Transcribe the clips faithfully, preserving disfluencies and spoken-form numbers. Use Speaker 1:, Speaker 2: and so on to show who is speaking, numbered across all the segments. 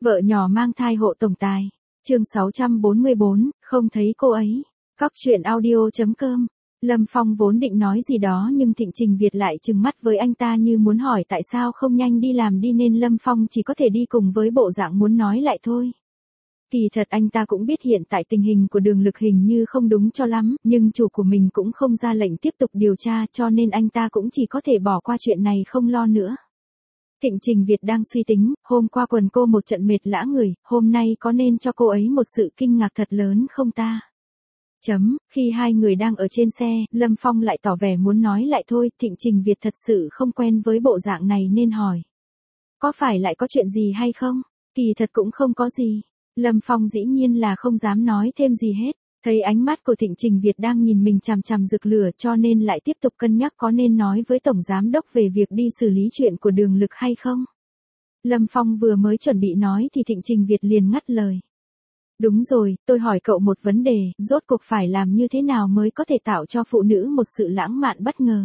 Speaker 1: Vợ nhỏ mang thai hộ tổng tài. Chương sáu trăm bốn mươi bốn, không thấy cô ấy. Cóc truyện audio chấm com. Lâm Phong vốn định nói gì đó nhưng Thịnh Trình Việt lại trừng mắt với anh ta như muốn hỏi tại sao không nhanh đi làm đi nên Lâm Phong chỉ có thể đi cùng với bộ dạng muốn nói lại thôi. Kỳ thật anh ta cũng biết hiện tại tình hình của Đường Lực hình như không đúng cho lắm, nhưng chủ của mình cũng không ra lệnh tiếp tục điều tra cho nên anh ta cũng chỉ có thể bỏ qua chuyện này không lo nữa. Thịnh Trình Việt đang suy tính, hôm qua quần cô một trận mệt lã người, hôm nay có nên cho cô ấy một sự kinh ngạc thật lớn không ta? Chấm, khi hai người đang ở trên xe, Lâm Phong lại tỏ vẻ muốn nói lại thôi, Thịnh Trình Việt thật sự không quen với bộ dạng này nên hỏi. Có phải lại có chuyện gì hay không? Kỳ thật cũng không có gì. Lâm Phong dĩ nhiên là không dám nói thêm gì hết. Thấy ánh mắt của Thịnh Trình Việt đang nhìn mình chằm chằm rực lửa cho nên lại tiếp tục cân nhắc có nên nói với Tổng Giám Đốc về việc đi xử lý chuyện của Đường Lực hay không. Lâm Phong vừa mới chuẩn bị nói thì Thịnh Trình Việt liền ngắt lời. Đúng rồi, tôi hỏi cậu một vấn đề, rốt cuộc phải làm như thế nào mới có thể tạo cho phụ nữ một sự lãng mạn bất ngờ.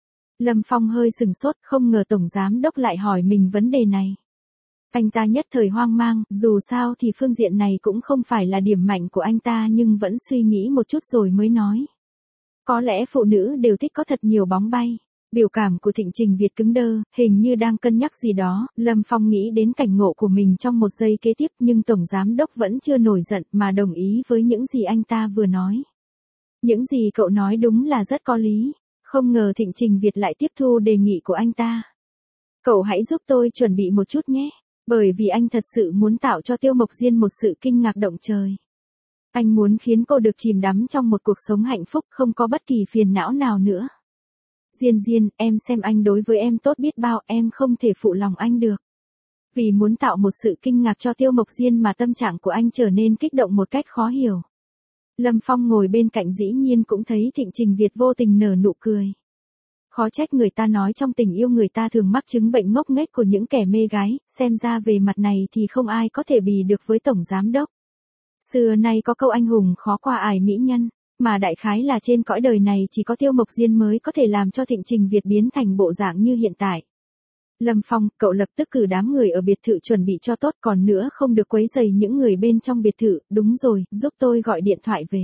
Speaker 1: Lâm Phong hơi sừng sốt, không ngờ Tổng Giám Đốc lại hỏi mình vấn đề này. Anh ta nhất thời hoang mang, dù sao thì phương diện này cũng không phải là điểm mạnh của anh ta nhưng vẫn suy nghĩ một chút rồi mới nói. Có lẽ phụ nữ đều thích có thật nhiều bóng bay. Biểu cảm của Thịnh Trình Việt cứng đơ, hình như đang cân nhắc gì đó, Lâm Phong nghĩ đến cảnh ngộ của mình trong một giây kế tiếp nhưng Tổng Giám Đốc vẫn chưa nổi giận mà đồng ý với những gì anh ta vừa nói. Những gì cậu nói đúng là rất có lý, không ngờ Thịnh Trình Việt lại tiếp thu đề nghị của anh ta. Cậu hãy giúp tôi chuẩn bị một chút nhé. Bởi vì anh thật sự muốn tạo cho Tiêu Mộc Diên một sự kinh ngạc động trời. Anh muốn khiến cô được chìm đắm trong một cuộc sống hạnh phúc không có bất kỳ phiền não nào nữa. Diên Diên, em xem anh đối với em tốt biết bao, em không thể phụ lòng anh được. Vì muốn tạo một sự kinh ngạc cho Tiêu Mộc Diên mà tâm trạng của anh trở nên kích động một cách khó hiểu. Lâm Phong ngồi bên cạnh dĩ nhiên cũng thấy Thịnh Trình Việt vô tình nở nụ cười. Khó trách người ta nói trong tình yêu người ta thường mắc chứng bệnh ngốc nghếch của những kẻ mê gái, xem ra về mặt này thì không ai có thể bì được với Tổng Giám Đốc. Xưa nay có câu anh hùng khó qua ải mỹ nhân, mà đại khái là trên cõi đời này chỉ có Tiêu Mộc Diên mới có thể làm cho Thịnh Trình Việt biến thành bộ dạng như hiện tại. Lâm Phong, cậu lập tức cử đám người ở biệt thự chuẩn bị cho tốt còn nữa không được quấy rầy những người bên trong biệt thự, đúng rồi, giúp tôi gọi điện thoại về.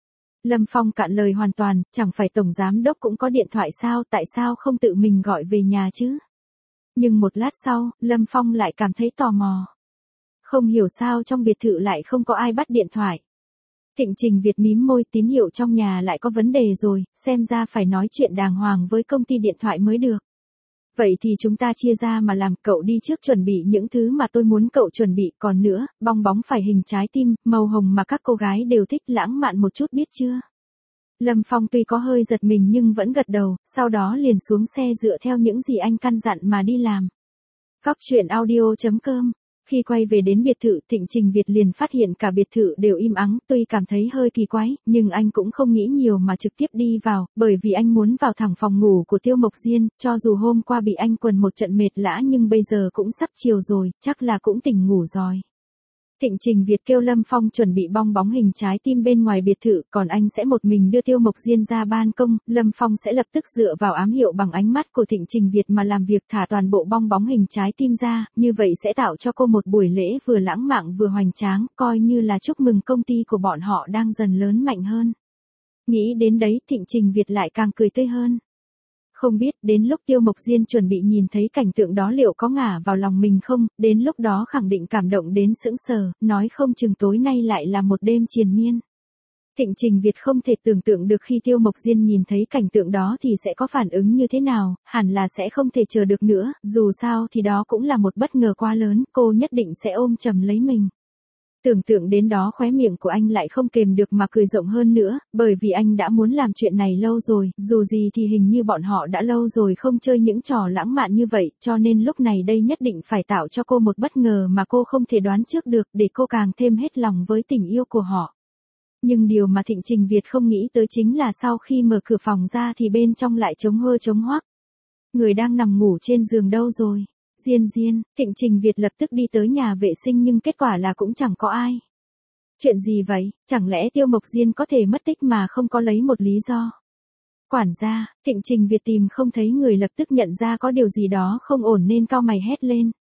Speaker 1: Lâm Phong cạn lời hoàn toàn, chẳng phải Tổng Giám Đốc cũng có điện thoại sao, tại sao không tự mình gọi về nhà chứ? Nhưng một lát sau, Lâm Phong lại cảm thấy tò mò. Không hiểu sao trong biệt thự lại không có ai bắt điện thoại. Thịnh Trình Việt mím môi, tín hiệu trong nhà lại có vấn đề rồi, xem ra phải nói chuyện đàng hoàng với công ty điện thoại mới được. Vậy thì chúng ta chia ra mà làm, cậu đi trước chuẩn bị những thứ mà tôi muốn cậu chuẩn bị, còn nữa, bong bóng phải hình trái tim, màu hồng mà các cô gái đều thích, lãng mạn một chút biết chưa? Lâm Phong tuy có hơi giật mình nhưng vẫn gật đầu, sau đó liền xuống xe dựa theo những gì anh căn dặn mà đi làm. Cóc truyện audio chấm com. Khi quay về đến biệt thự, Thịnh Trình Việt liền phát hiện cả biệt thự đều im ắng, tuy cảm thấy hơi kỳ quái, nhưng anh cũng không nghĩ nhiều mà trực tiếp đi vào, bởi vì anh muốn vào thẳng phòng ngủ của Tiêu Mộc Diên, cho dù hôm qua bị anh quần một trận mệt lã nhưng bây giờ cũng sắp chiều rồi, chắc là cũng tỉnh ngủ rồi. Thịnh Trình Việt kêu Lâm Phong chuẩn bị bong bóng hình trái tim bên ngoài biệt thự, còn anh sẽ một mình đưa Tiêu Mộc Diên ra ban công, Lâm Phong sẽ lập tức dựa vào ám hiệu bằng ánh mắt của Thịnh Trình Việt mà làm việc thả toàn bộ bong bóng hình trái tim ra, như vậy sẽ tạo cho cô một buổi lễ vừa lãng mạn vừa hoành tráng, coi như là chúc mừng công ty của bọn họ đang dần lớn mạnh hơn. Nghĩ đến đấy, Thịnh Trình Việt lại càng cười tươi hơn. Không biết đến lúc Tiêu Mộc Diên chuẩn bị nhìn thấy cảnh tượng đó liệu có ngả vào lòng mình không, đến lúc đó khẳng định cảm động đến sững sờ, nói không chừng tối nay lại là một đêm triền miên. Thịnh Trình Việt không thể tưởng tượng được khi Tiêu Mộc Diên nhìn thấy cảnh tượng đó thì sẽ có phản ứng như thế nào, hẳn là sẽ không thể chờ được nữa, dù sao thì đó cũng là một bất ngờ quá lớn, cô nhất định sẽ ôm chầm lấy mình. Tưởng tượng đến đó khóe miệng của anh lại không kềm được mà cười rộng hơn nữa, bởi vì anh đã muốn làm chuyện này lâu rồi, dù gì thì hình như bọn họ đã lâu rồi không chơi những trò lãng mạn như vậy, cho nên lúc này đây nhất định phải tạo cho cô một bất ngờ mà cô không thể đoán trước được để cô càng thêm hết lòng với tình yêu của họ. Nhưng điều mà Thịnh Trình Việt không nghĩ tới chính là sau khi mở cửa phòng ra thì bên trong lại trống hơ trống hoác. Người đang nằm ngủ trên giường đâu rồi? Diên Diên, Thịnh Trình Việt lập tức đi tới nhà vệ sinh nhưng kết quả là cũng chẳng có ai. Chuyện gì vậy, chẳng lẽ Tiêu Mộc Diên có thể mất tích mà không có lấy một lý do? Quản gia, Thịnh Trình Việt tìm không thấy người lập tức nhận ra có điều gì đó không ổn nên cau mày hét lên.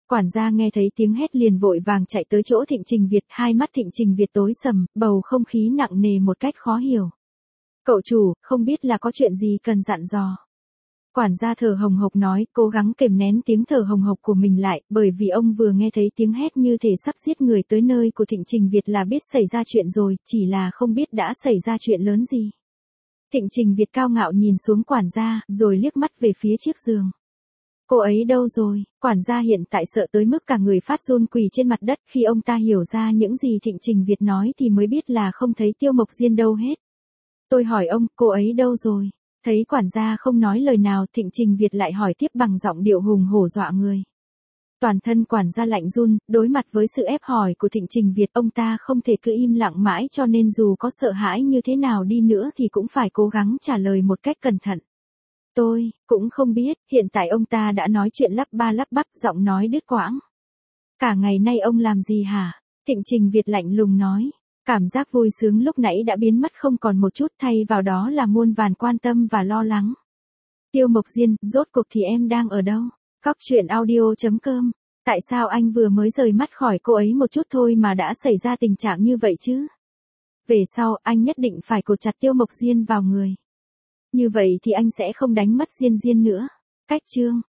Speaker 1: Quản gia nghe thấy tiếng hét liền vội vàng chạy tới chỗ Thịnh Trình Việt, hai mắt Thịnh Trình Việt tối sầm, bầu không khí nặng nề một cách khó hiểu. Cậu chủ, không biết là có chuyện gì cần dặn dò. Quản gia thở hồng hộc nói, cố gắng kềm nén tiếng thở hồng hộc của mình lại, bởi vì ông vừa nghe thấy tiếng hét như thể sắp giết người tới nơi của Thịnh Trình Việt là biết xảy ra chuyện rồi, chỉ là không biết đã xảy ra chuyện lớn gì. Thịnh Trình Việt cao ngạo nhìn xuống quản gia, rồi liếc mắt về phía chiếc giường. Cô ấy đâu rồi? Quản gia hiện tại sợ tới mức cả người phát run quỳ trên mặt đất, khi ông ta hiểu ra những gì Thịnh Trình Việt nói thì mới biết là không thấy Tiêu Mộc Diên đâu hết. Tôi hỏi ông, cô ấy đâu rồi? Thấy quản gia không nói lời nào, Thịnh Trình Việt lại hỏi tiếp bằng giọng điệu hùng hổ dọa người. Toàn thân quản gia lạnh run, đối mặt với sự ép hỏi của Thịnh Trình Việt, ông ta không thể cứ im lặng mãi, cho nên dù có sợ hãi như thế nào đi nữa thì cũng phải cố gắng trả lời một cách cẩn thận. Tôi cũng không biết, hiện tại ông ta đã nói chuyện lắp ba lắp bắp, giọng nói đứt quãng. Cả ngày nay ông làm gì hả? Thịnh Trình Việt lạnh lùng nói. Cảm giác vui sướng lúc nãy đã biến mất không còn một chút, thay vào đó là muôn vàn quan tâm và lo lắng. Tiêu Mộc Diên, rốt cuộc thì em đang ở đâu? Cóc truyện audio chấm com. Tại sao anh vừa mới rời mắt khỏi cô ấy một chút thôi mà đã xảy ra tình trạng như vậy chứ? Về sau, anh nhất định phải cột chặt Tiêu Mộc Diên vào người. Như vậy thì anh sẽ không đánh mất Diên Diên nữa. Cách chương